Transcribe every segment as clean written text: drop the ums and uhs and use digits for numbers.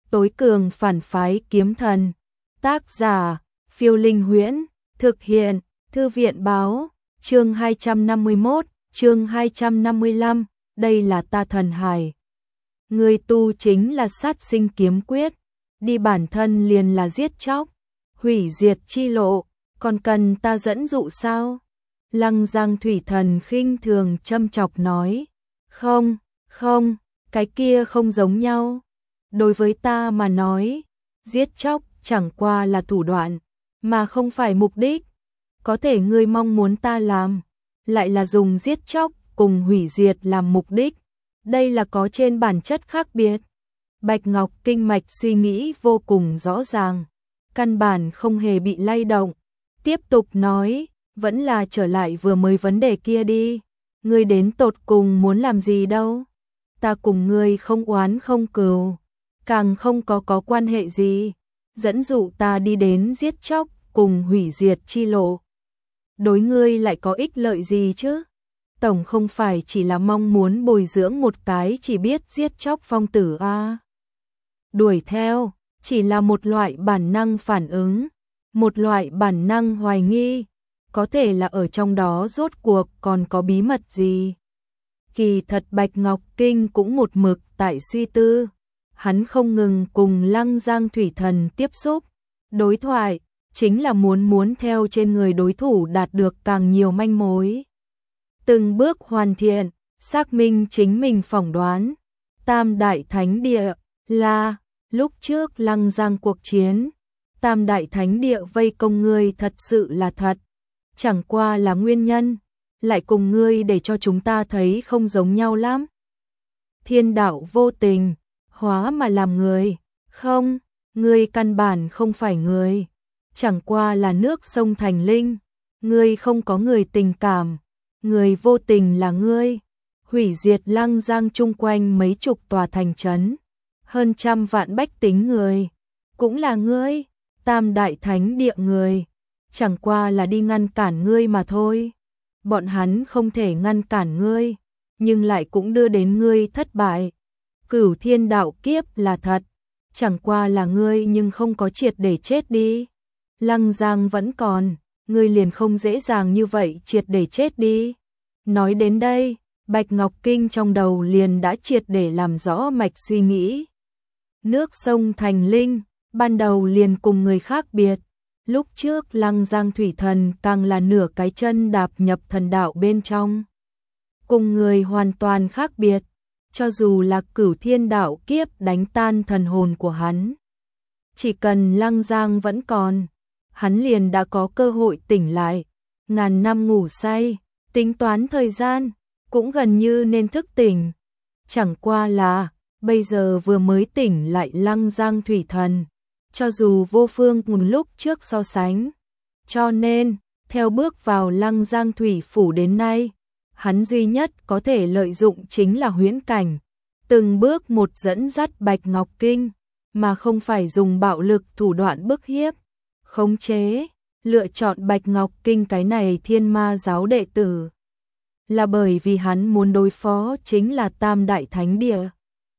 tối cường phản phái kiếm thần. Tác giả, Phiêu Linh Huyễn, thực hiện, Thư viện báo, chương 251, chương 255, đây là ta thần hải. Người tu chính là sát sinh kiếm quyết, đi bản thân liền là giết chóc, hủy diệt chi lộ, còn cần ta dẫn dụ sao? Lăng Giang Thủy Thần khinh thường châm chọc nói, không, cái kia không giống nhau. Đối với ta mà nói, giết chóc chẳng qua là thủ đoạn, mà không phải mục đích. Có thể ngươi mong muốn ta làm, lại là dùng giết chóc cùng hủy diệt làm mục đích. Đây là có trên bản chất khác biệt. Bạch Ngọc Kinh mạch suy nghĩ vô cùng rõ ràng, căn bản không hề bị lay động. Tiếp tục nói, vẫn là trở lại vừa mới vấn đề kia đi. Ngươi đến tột cùng muốn làm gì đâu? Ta cùng ngươi không oán không cừu, càng không có quan hệ gì. Dẫn dụ ta đi đến giết chóc cùng hủy diệt chi lộ. Đối ngươi lại có ích lợi gì chứ? Tổng không phải chỉ là mong muốn bồi dưỡng một cái chỉ biết giết chóc phong tử a. Đuổi theo, chỉ là một loại bản năng phản ứng, một loại bản năng hoài nghi, có thể là ở trong đó rốt cuộc còn có bí mật gì. Kỳ thật Bạch Ngọc Kinh cũng một mực tại suy tư, hắn không ngừng cùng Lăng Giang Thủy Thần tiếp xúc, đối thoại, chính là muốn theo trên người đối thủ đạt được càng nhiều manh mối. Từng bước hoàn thiện, xác minh chính mình phỏng đoán. Tam Đại Thánh Địa là, lúc trước Lăng Giang cuộc chiến, Tam Đại Thánh Địa vây công ngươi thật sự là thật. Chẳng qua là nguyên nhân, lại cùng ngươi để cho chúng ta thấy không giống nhau lắm. Thiên đạo vô tình, hóa mà làm người. Không, ngươi căn bản không phải người. Chẳng qua là nước sông thành linh. Ngươi không có người tình cảm. Người vô tình là ngươi. Hủy diệt Lăng Giang chung quanh mấy chục tòa thành trấn, hơn 100 vạn bách tính người. Cũng là ngươi. Tam Đại Thánh Địa người. Chẳng qua là đi ngăn cản ngươi mà thôi. Bọn hắn không thể ngăn cản ngươi, nhưng lại cũng đưa đến ngươi thất bại. Cửu thiên đạo kiếp là thật, chẳng qua là ngươi nhưng không có triệt để chết đi. Lăng Giang vẫn còn, ngươi liền không dễ dàng như vậy triệt để chết đi. Nói đến đây, Bạch Ngọc Kinh trong đầu liền đã triệt để làm rõ mạch suy nghĩ. Nước sông thành linh, ban đầu liền cùng người khác biệt. Lúc trước Lăng Giang Thủy Thần càng là nửa cái chân đạp nhập thần đạo bên trong. Cùng người hoàn toàn khác biệt, cho dù là cửu thiên đạo kiếp đánh tan thần hồn của hắn. Chỉ cần Lăng Giang vẫn còn, hắn liền đã có cơ hội tỉnh lại. Ngàn năm ngủ say, tính toán thời gian, cũng gần như nên thức tỉnh. Chẳng qua là, bây giờ vừa mới tỉnh lại Lăng Giang Thủy Thần. Cho dù vô phương cùng lúc trước so sánh. Cho nên, theo bước vào Lăng Giang Thủy Phủ đến nay, hắn duy nhất có thể lợi dụng chính là huyễn cảnh. Từng bước một dẫn dắt Bạch Ngọc Kinh, mà không phải dùng bạo lực thủ đoạn bức hiếp, khống chế, lựa chọn Bạch Ngọc Kinh cái này thiên ma giáo đệ tử. Là bởi vì hắn muốn đối phó chính là Tam Đại Thánh Địa.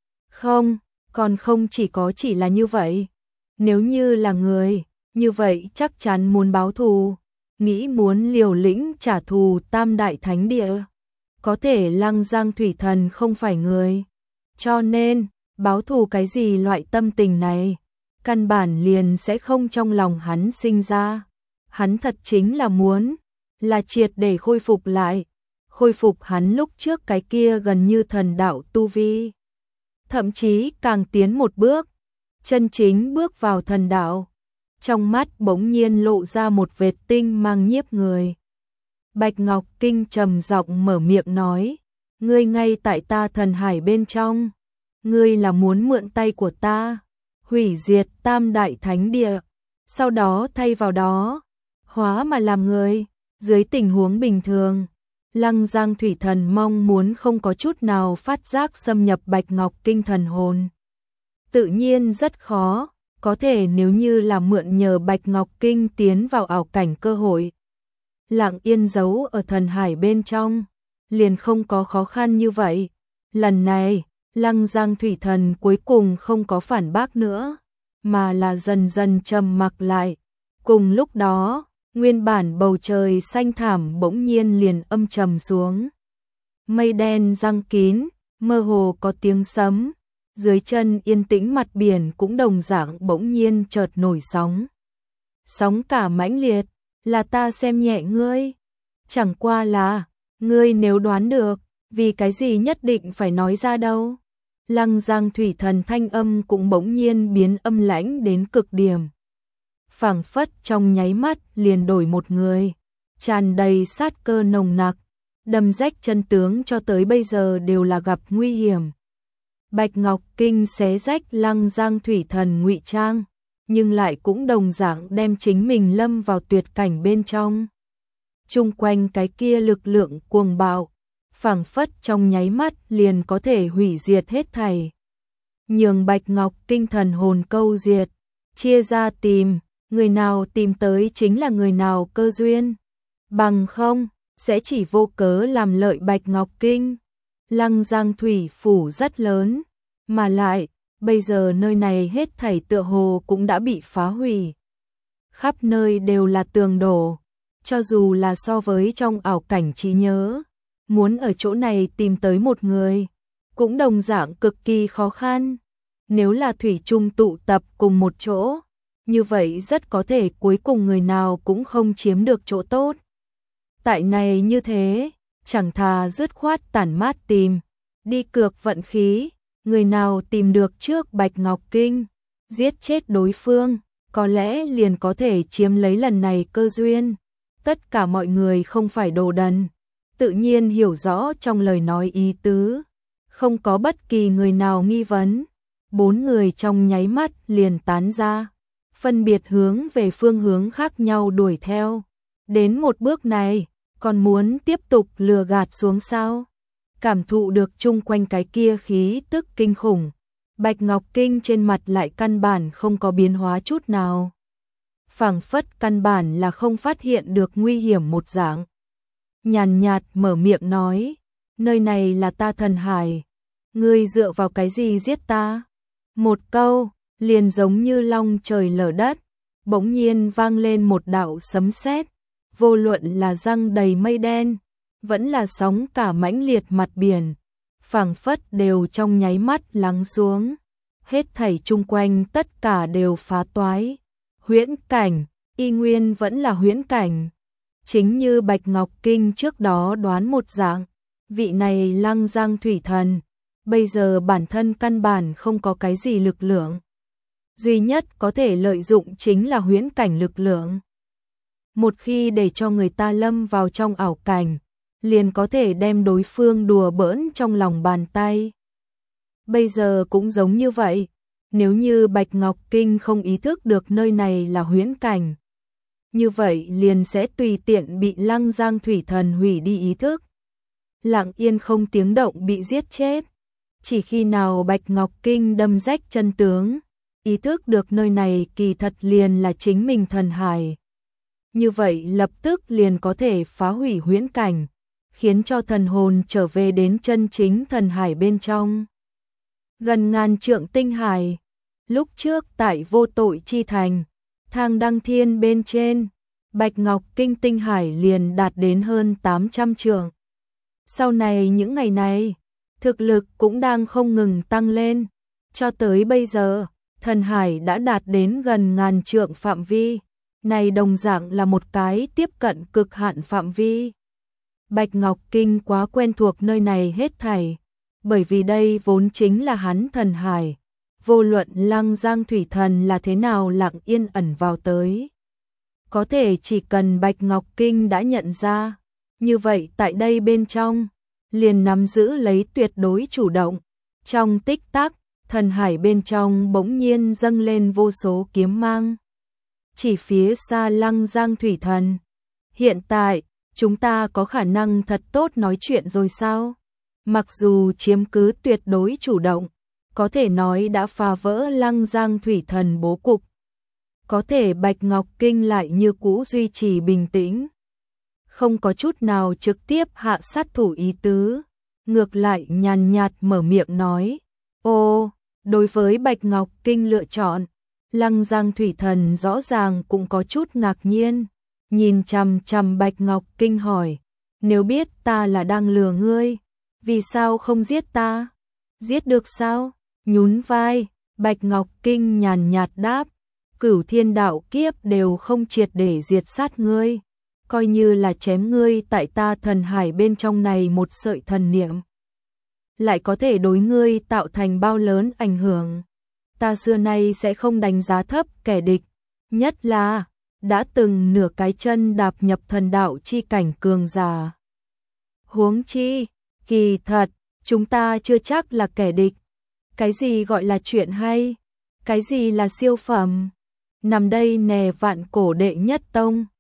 Không, còn không chỉ là như vậy. Nếu như là người, như vậy chắc chắn muốn báo thù, nghĩ muốn liều lĩnh trả thù Tam Đại Thánh Địa. Có thể Lăng Giang Thủy Thần không phải người. Cho nên, báo thù cái gì loại tâm tình này, căn bản liền sẽ không trong lòng hắn sinh ra. Hắn thật chính là muốn, là triệt để khôi phục lại, khôi phục hắn lúc trước cái kia gần như thần đạo tu vi. Thậm chí càng tiến một bước, chân chính bước vào thần đạo. Trong mắt bỗng nhiên lộ ra một vệt tinh mang nhiếp người. Bạch Ngọc Kinh trầm giọng mở miệng nói, ngươi ngay tại ta thần hải bên trong, ngươi là muốn mượn tay của ta, hủy diệt Tam Đại Thánh Địa, sau đó thay vào đó, hóa mà làm người. Dưới tình huống bình thường, Lăng Giang Thủy Thần mong muốn không có chút nào phát giác xâm nhập Bạch Ngọc Kinh thần hồn. Tự nhiên rất khó, có thể nếu như là mượn nhờ Bạch Ngọc Kinh tiến vào ảo cảnh cơ hội. Lặng yên giấu ở thần hải bên trong, liền không có khó khăn như vậy. Lần này, Lăng Giang thủy thần cuối cùng không có phản bác nữa, mà là dần dần trầm mặc lại. Cùng lúc đó, nguyên bản bầu trời xanh thẳm bỗng nhiên liền âm trầm xuống. Mây đen giăng kín, mơ hồ có tiếng sấm, dưới chân yên tĩnh mặt biển cũng đồng dạng bỗng nhiên chợt nổi sóng. Sóng cả mãnh liệt, là ta xem nhẹ ngươi. Chẳng qua là, ngươi nếu đoán được, vì cái gì nhất định phải nói ra đâu. Lăng Giang thủy thần thanh âm cũng bỗng nhiên biến âm lãnh đến cực điểm. Phảng phất trong nháy mắt liền đổi một người, tràn đầy sát cơ nồng nặc, đâm rách chân tướng cho tới bây giờ đều là gặp nguy hiểm. Bạch Ngọc Kinh xé rách Lăng Giang thủy thần ngụy trang, nhưng lại cũng đồng dạng đem chính mình lâm vào tuyệt cảnh bên trong. Chung quanh cái kia lực lượng cuồng bạo, phảng phất trong nháy mắt liền có thể hủy diệt hết thảy. Nhường Bạch Ngọc Kinh thần hồn câu diệt, chia ra tìm, người nào tìm tới chính là người nào cơ duyên. Bằng không, sẽ chỉ vô cớ làm lợi Bạch Ngọc Kinh. Lăng Giang thủy phủ rất lớn, mà lại, bây giờ nơi này hết thảy tựa hồ cũng đã bị phá hủy. Khắp nơi đều là tường đổ, cho dù là so với trong ảo cảnh trí nhớ, muốn ở chỗ này tìm tới một người, cũng đồng dạng cực kỳ khó khăn. Nếu là thủy chung tụ tập cùng một chỗ, như vậy rất có thể cuối cùng người nào cũng không chiếm được chỗ tốt. Tại này như thế, chẳng thà dứt khoát tản mát tìm, đi cược vận khí, người nào tìm được trước Bạch Ngọc Kinh, giết chết đối phương, có lẽ liền có thể chiếm lấy lần này cơ duyên. Tất cả mọi người không phải đồ đần, tự nhiên hiểu rõ trong lời nói ý tứ, không có bất kỳ người nào nghi vấn. 4 người trong nháy mắt liền tán ra, phân biệt hướng về phương hướng khác nhau đuổi theo. Đến một bước này, còn muốn tiếp tục lừa gạt xuống sao? Cảm thụ được chung quanh cái kia khí tức kinh khủng, Bạch Ngọc Kinh trên mặt lại căn bản không có biến hóa chút nào. Phảng phất căn bản là không phát hiện được nguy hiểm một dạng. Nhàn nhạt mở miệng nói, nơi này là ta thần hải, ngươi dựa vào cái gì giết ta? Một câu, liền giống như long trời lở đất, bỗng nhiên vang lên một đạo sấm sét, vô luận là răng đầy mây đen, vẫn là sóng cả mãnh liệt mặt biển, phảng phất đều trong nháy mắt lắng xuống, hết thảy chung quanh tất cả đều phá toái. Huyễn cảnh, y nguyên vẫn là huyễn cảnh. Chính như Bạch Ngọc Kinh trước đó đoán một dạng, vị này Lăng Giang thủy thần, bây giờ bản thân căn bản không có cái gì lực lượng. Duy nhất có thể lợi dụng chính là huyễn cảnh lực lượng. Một khi để cho người ta lâm vào trong ảo cảnh, liền có thể đem đối phương đùa bỡn trong lòng bàn tay. Bây giờ cũng giống như vậy, nếu như Bạch Ngọc Kinh không ý thức được nơi này là huyễn cảnh, như vậy liền sẽ tùy tiện bị Lăng Giang thủy thần hủy đi ý thức, lặng yên không tiếng động bị giết chết. Chỉ khi nào Bạch Ngọc Kinh đâm rách chân tướng, ý thức được nơi này kỳ thật liền là chính mình thần hải, như vậy lập tức liền có thể phá hủy huyễn cảnh, khiến cho thần hồn trở về đến chân chính thần hải bên trong. Gần ngàn trượng tinh hải, lúc trước tại Vô Tội Chi Thành, thang đăng thiên bên trên, Bạch Ngọc Kinh tinh hải liền đạt đến hơn 800 trượng. Sau này những ngày này, thực lực cũng đang không ngừng tăng lên, cho tới bây giờ, thần hải đã đạt đến gần ngàn trượng phạm vi, này đồng dạng là một cái tiếp cận cực hạn phạm vi. Bạch Ngọc Kinh quá quen thuộc nơi này hết thảy, bởi vì đây vốn chính là hắn thần hải, vô luận Lăng Giang thủy thần là thế nào lặng yên ẩn vào tới. Có thể chỉ cần Bạch Ngọc Kinh đã nhận ra, như vậy tại đây bên trong, liền nắm giữ lấy tuyệt đối chủ động. Trong tích tắc, thần hải bên trong bỗng nhiên dâng lên vô số kiếm mang. Chỉ phía xa Lăng Giang thủy thần. Hiện tại, chúng ta có khả năng thật tốt nói chuyện rồi sao? Mặc dù chiếm cứ tuyệt đối chủ động, có thể nói đã phá vỡ Lăng Giang thủy thần bố cục. Có thể Bạch Ngọc Kinh lại như cũ duy trì bình tĩnh, không có chút nào trực tiếp hạ sát thủ ý tứ, ngược lại nhàn nhạt mở miệng nói, Ồ, đối với Bạch Ngọc Kinh lựa chọn, Lăng Giang Thủy Thần rõ ràng cũng có chút ngạc nhiên, nhìn chằm chằm Bạch Ngọc Kinh hỏi, nếu biết ta là đang lừa ngươi, vì sao không giết ta? Giết được sao? Nhún vai, Bạch Ngọc Kinh nhàn nhạt đáp, Cửu Thiên đạo kiếp đều không triệt để diệt sát ngươi, coi như là chém ngươi tại ta thần hải bên trong này một sợi thần niệm, lại có thể đối ngươi tạo thành bao lớn ảnh hưởng. Ta xưa nay sẽ không đánh giá thấp kẻ địch, nhất là đã từng nửa cái chân đạp nhập thần đạo chi cảnh cường giả. Huống chi, kỳ thật, chúng ta chưa chắc là kẻ địch. Cái gì gọi là chuyện hay? Cái gì là siêu phẩm? Nằm đây nè vạn cổ đệ nhất tông.